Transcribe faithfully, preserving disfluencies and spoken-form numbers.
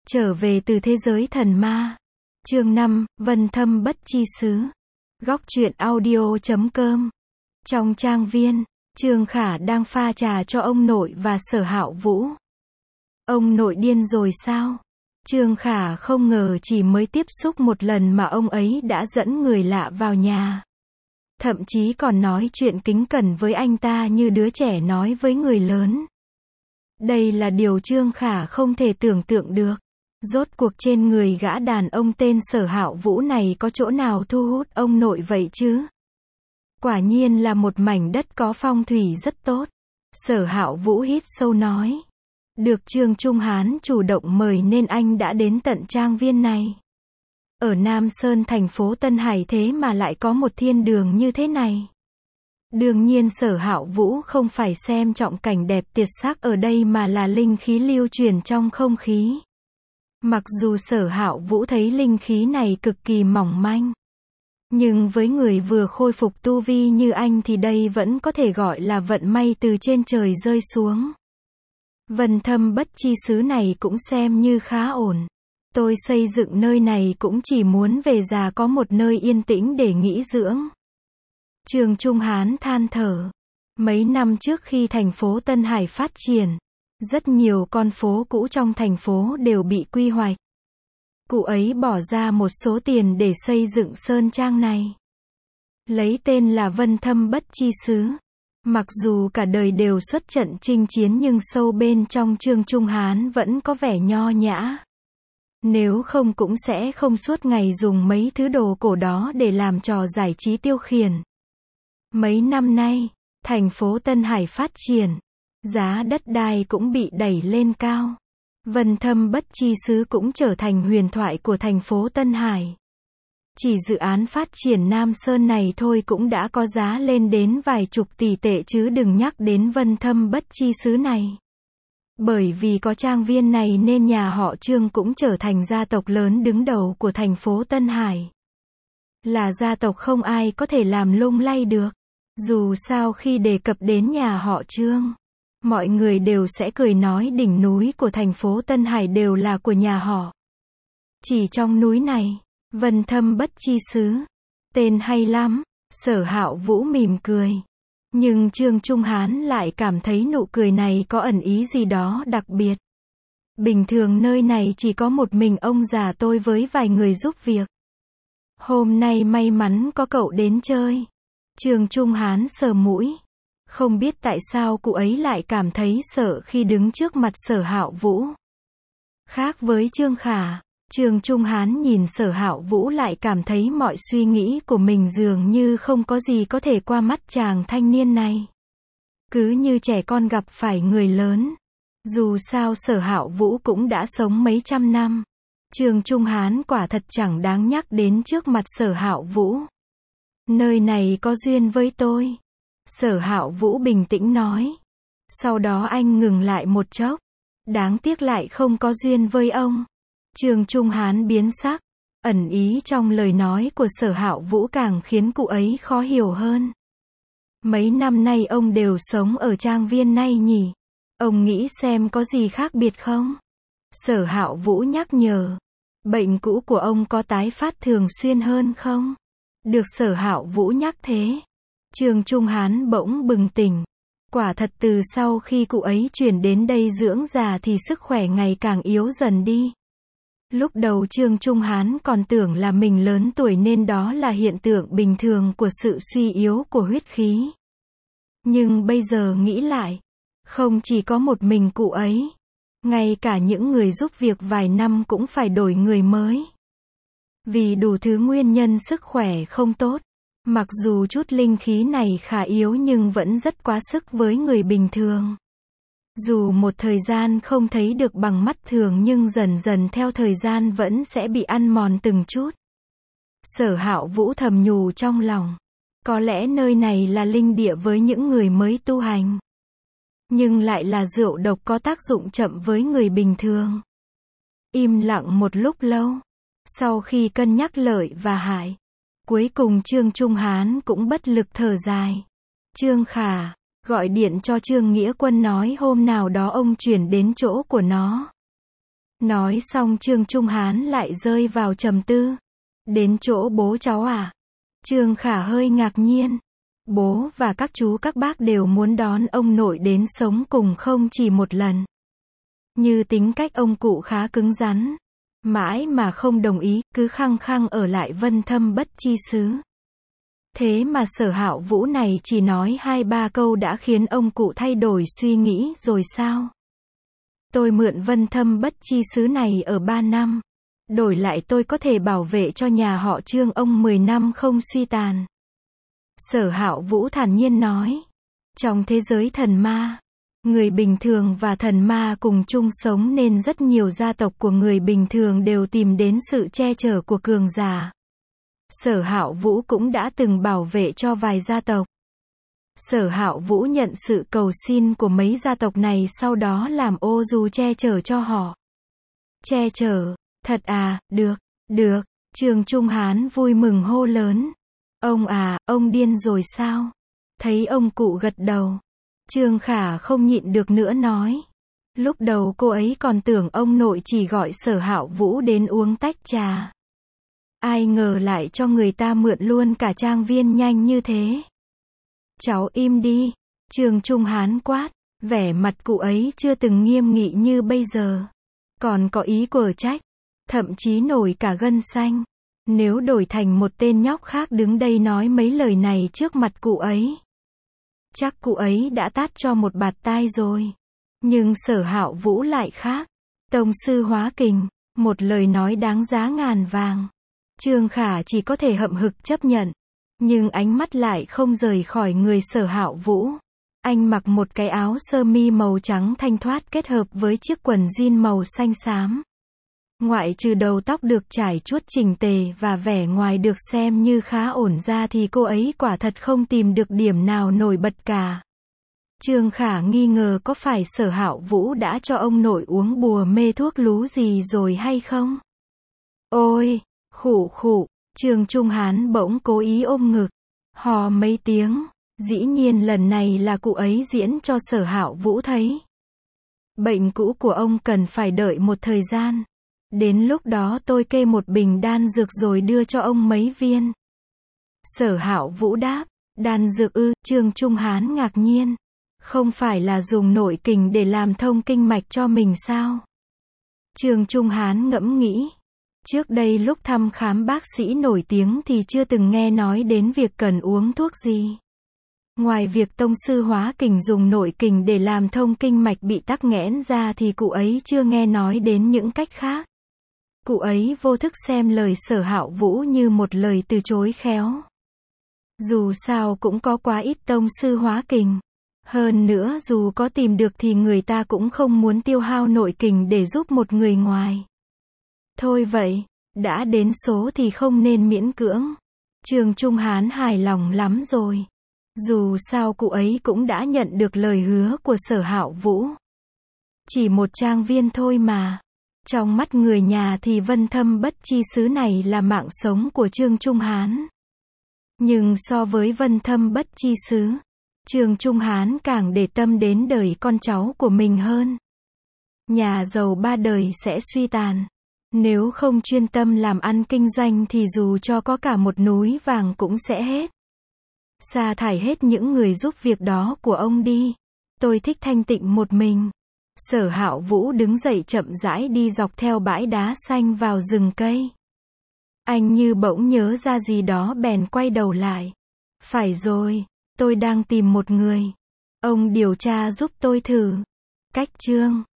Trở về từ thế giới thần ma. Chương năm, Vân Thâm Bất Chi Xứ. Góc truyện audio chấm com. Trong trang viên, Trương Khả đang pha trà cho ông nội và Sở Hạo Vũ. Ông nội điên rồi sao? Trương Khả không ngờ chỉ mới tiếp xúc một lần mà ông ấy đã dẫn người lạ vào nhà. Thậm chí còn nói chuyện kính cẩn với anh ta như đứa trẻ nói với người lớn. Đây là điều Trương Khả không thể tưởng tượng được. Rốt cuộc trên người gã đàn ông tên Sở Hạo Vũ này có chỗ nào thu hút ông nội vậy chứ? Quả nhiên là một mảnh đất có phong thủy rất tốt. Sở Hạo Vũ hít sâu nói. Được Trương Trung Hán chủ động mời nên anh đã đến tận trang viên này. Ở Nam Sơn thành phố Tân Hải thế mà lại có một thiên đường như thế này. Đương nhiên Sở Hạo Vũ không phải xem trọng cảnh đẹp tuyệt sắc ở đây mà là linh khí lưu truyền trong không khí. Mặc dù Sở Hạo Vũ thấy linh khí này cực kỳ mỏng manh, nhưng với người vừa khôi phục tu vi như anh thì đây vẫn có thể gọi là vận may từ trên trời rơi xuống. Vân Thâm Bất Chi Xứ này cũng xem như khá ổn. Tôi xây dựng nơi này cũng chỉ muốn về già có một nơi yên tĩnh để nghỉ dưỡng. Trương Trung Hán than thở. Mấy năm trước khi thành phố Tân Hải phát triển, rất nhiều con phố cũ trong thành phố đều bị quy hoạch. Cụ ấy bỏ ra một số tiền để xây dựng sơn trang này. Lấy tên là Vân Thâm Bất Chi Xứ. Mặc dù cả đời đều xuất trận chinh chiến nhưng sâu bên trong Trương Trung Hán vẫn có vẻ nho nhã. Nếu không cũng sẽ không suốt ngày dùng mấy thứ đồ cổ đó để làm trò giải trí tiêu khiển. Mấy năm nay, thành phố Tân Hải phát triển, giá đất đai cũng bị đẩy lên cao. Vân Thâm Bất Chi Xứ cũng trở thành huyền thoại của thành phố Tân Hải. Chỉ dự án phát triển Nam Sơn này thôi cũng đã có giá lên đến vài chục tỷ tệ chứ đừng nhắc đến Vân Thâm Bất Chi Xứ này. Bởi vì có trang viên này nên nhà họ Trương cũng trở thành gia tộc lớn đứng đầu của thành phố Tân Hải. Là gia tộc không ai có thể làm lung lay được. Dù sao khi đề cập đến nhà họ Trương, mọi người đều sẽ cười nói đỉnh núi của thành phố Tân Hải đều là của nhà họ. Chỉ trong núi này, Vân Thâm Bất Chi Xứ. Tên hay lắm, Sở Hạo Vũ mỉm cười. Nhưng Trương Trung Hán lại cảm thấy nụ cười này có ẩn ý gì đó đặc biệt. Bình thường nơi này chỉ có một mình ông già tôi với vài người giúp việc. Hôm nay may mắn có cậu đến chơi. Trương Trung Hán sờ mũi. Không biết tại sao cụ ấy lại cảm thấy sợ khi đứng trước mặt Sở Hạo Vũ. Khác với Trương Khả, Trương Trung Hán nhìn Sở Hạo Vũ lại cảm thấy mọi suy nghĩ của mình dường như không có gì có thể qua mắt chàng thanh niên này. Cứ như trẻ con gặp phải người lớn. Dù sao Sở Hạo Vũ cũng đã sống mấy trăm năm. Trương Trung Hán quả thật chẳng đáng nhắc đến trước mặt Sở Hạo Vũ. Nơi này có duyên với tôi. Sở Hạo Vũ bình tĩnh nói. Sau đó anh ngừng lại một chốc. Đáng tiếc lại không có duyên với ông. Trương Trung Hán biến sắc. Ẩn ý trong lời nói của Sở Hạo Vũ càng khiến cụ ấy khó hiểu hơn. Mấy năm nay ông đều sống ở trang viên này nhỉ? Ông nghĩ xem có gì khác biệt không? Sở Hạo Vũ nhắc nhở. Bệnh cũ của ông có tái phát thường xuyên hơn không? Được Sở Hạo Vũ nhắc thế. Trương Trung Hán bỗng bừng tỉnh. Quả thật từ sau khi cụ ấy chuyển đến đây dưỡng già thì sức khỏe ngày càng yếu dần đi. Lúc đầu Trương Trung Hán còn tưởng là mình lớn tuổi nên đó là hiện tượng bình thường của sự suy yếu của huyết khí. Nhưng bây giờ nghĩ lại, không chỉ có một mình cụ ấy, ngay cả những người giúp việc vài năm cũng phải đổi người mới. Vì đủ thứ nguyên nhân sức khỏe không tốt, mặc dù chút linh khí này khá yếu nhưng vẫn rất quá sức với người bình thường. Dù một thời gian không thấy được bằng mắt thường nhưng dần dần theo thời gian vẫn sẽ bị ăn mòn từng chút. Sở Hạo Vũ thầm nhủ trong lòng. Có lẽ nơi này là linh địa với những người mới tu hành. Nhưng lại là rượu độc có tác dụng chậm với người bình thường. Im lặng một lúc lâu. Sau khi cân nhắc lợi và hại, cuối cùng Trương Trung Hán cũng bất lực thở dài. Trương Khả, gọi điện cho Trương Nghĩa Quân nói hôm nào đó ông chuyển đến chỗ của nó. Nói xong Trương Trung Hán lại rơi vào trầm tư. Đến chỗ bố cháu à? Trương Khả hơi ngạc nhiên. Bố và các chú các bác đều muốn đón ông nội đến sống cùng không chỉ một lần. Như tính cách ông cụ khá cứng rắn. Mãi mà không đồng ý, cứ khăng khăng ở lại Vân Thâm Bất Chi Xứ. Thế mà Sở Hạo Vũ này chỉ nói hai ba câu đã khiến ông cụ thay đổi suy nghĩ rồi sao? Tôi mượn Vân Thâm Bất Chi Xứ này ở ba năm. Đổi lại tôi có thể bảo vệ cho nhà họ Trương ông mười năm không suy tàn. Sở Hạo Vũ thản nhiên nói. Trong thế giới thần ma, người bình thường và thần ma cùng chung sống nên rất nhiều gia tộc của người bình thường đều tìm đến sự che chở của cường giả. Sở Hạo Vũ cũng đã từng bảo vệ cho vài gia tộc. Sở Hạo Vũ nhận sự cầu xin của mấy gia tộc này sau đó làm ô dù che chở cho họ. Che chở, thật à, được, được, Trương Trung Hán vui mừng hô lớn. Ông à, ông điên rồi sao? Thấy ông cụ gật đầu. Trương Khả không nhịn được nữa nói. Lúc đầu cô ấy còn tưởng ông nội chỉ gọi Sở Hạo Vũ đến uống tách trà. Ai ngờ lại cho người ta mượn luôn cả trang viên nhanh như thế. Cháu im đi, Trương Trung Hán quát, vẻ mặt cụ ấy chưa từng nghiêm nghị như bây giờ. Còn có ý quở trách, thậm chí nổi cả gân xanh. Nếu đổi thành một tên nhóc khác đứng đây nói mấy lời này trước mặt cụ ấy, chắc cụ ấy đã tát cho một bạt tai rồi. Nhưng Sở Hạo Vũ lại khác. Tông sư hóa kình, một lời nói đáng giá ngàn vàng. Trương Khả chỉ có thể hậm hực chấp nhận. Nhưng ánh mắt lại không rời khỏi người Sở Hạo Vũ. Anh mặc một cái áo sơ mi màu trắng thanh thoát kết hợp với chiếc quần jean màu xanh xám. Ngoại trừ đầu tóc được trải chuốt chỉnh tề và vẻ ngoài được xem như khá ổn ra thì cô ấy quả thật không tìm được điểm nào nổi bật cả. Trương Khả nghi ngờ có phải Sở Hạo Vũ đã cho ông nội uống bùa mê thuốc lú gì rồi hay không? Ôi, khụ khụ, Trương Trung Hán bỗng cố ý ôm ngực, hò mấy tiếng, dĩ nhiên lần này là cụ ấy diễn cho Sở Hạo Vũ thấy. Bệnh cũ của ông cần phải đợi một thời gian. Đến lúc đó tôi kê một bình đan dược rồi đưa cho ông mấy viên. Sở Hạo Vũ đáp, đan dược ư? Trương Trung Hán ngạc nhiên. Không phải là dùng nội kình để làm thông kinh mạch cho mình sao? Trương Trung Hán ngẫm nghĩ. Trước đây lúc thăm khám bác sĩ nổi tiếng thì chưa từng nghe nói đến việc cần uống thuốc gì. Ngoài việc tông sư hóa kình dùng nội kình để làm thông kinh mạch bị tắc nghẽn ra thì cụ ấy chưa nghe nói đến những cách khác. Cụ ấy vô thức xem lời Sở Hạo Vũ như một lời từ chối khéo. Dù sao cũng có quá ít tông sư hóa kình. Hơn nữa dù có tìm được thì người ta cũng không muốn tiêu hao nội kình để giúp một người ngoài. Thôi vậy, đã đến số thì không nên miễn cưỡng. Trương Trung Hán hài lòng lắm rồi. Dù sao cụ ấy cũng đã nhận được lời hứa của Sở Hạo Vũ. Chỉ một trang viên thôi mà. Trong mắt người nhà thì Vân Thâm Bất Chi Xứ này là mạng sống của Trương Trung Hán. Nhưng so với Vân Thâm Bất Chi Xứ, Trương Trung Hán càng để tâm đến đời con cháu của mình hơn. Nhà giàu ba đời sẽ suy tàn. Nếu không chuyên tâm làm ăn kinh doanh thì dù cho có cả một núi vàng cũng sẽ hết. Sa thải hết những người giúp việc đó của ông đi. Tôi thích thanh tịnh một mình. Sở Hạo Vũ đứng dậy chậm rãi đi dọc theo bãi đá xanh vào rừng cây. Anh như bỗng nhớ ra gì đó bèn quay đầu lại. Phải rồi, tôi đang tìm một người. Ông điều tra giúp tôi thử. Cách chương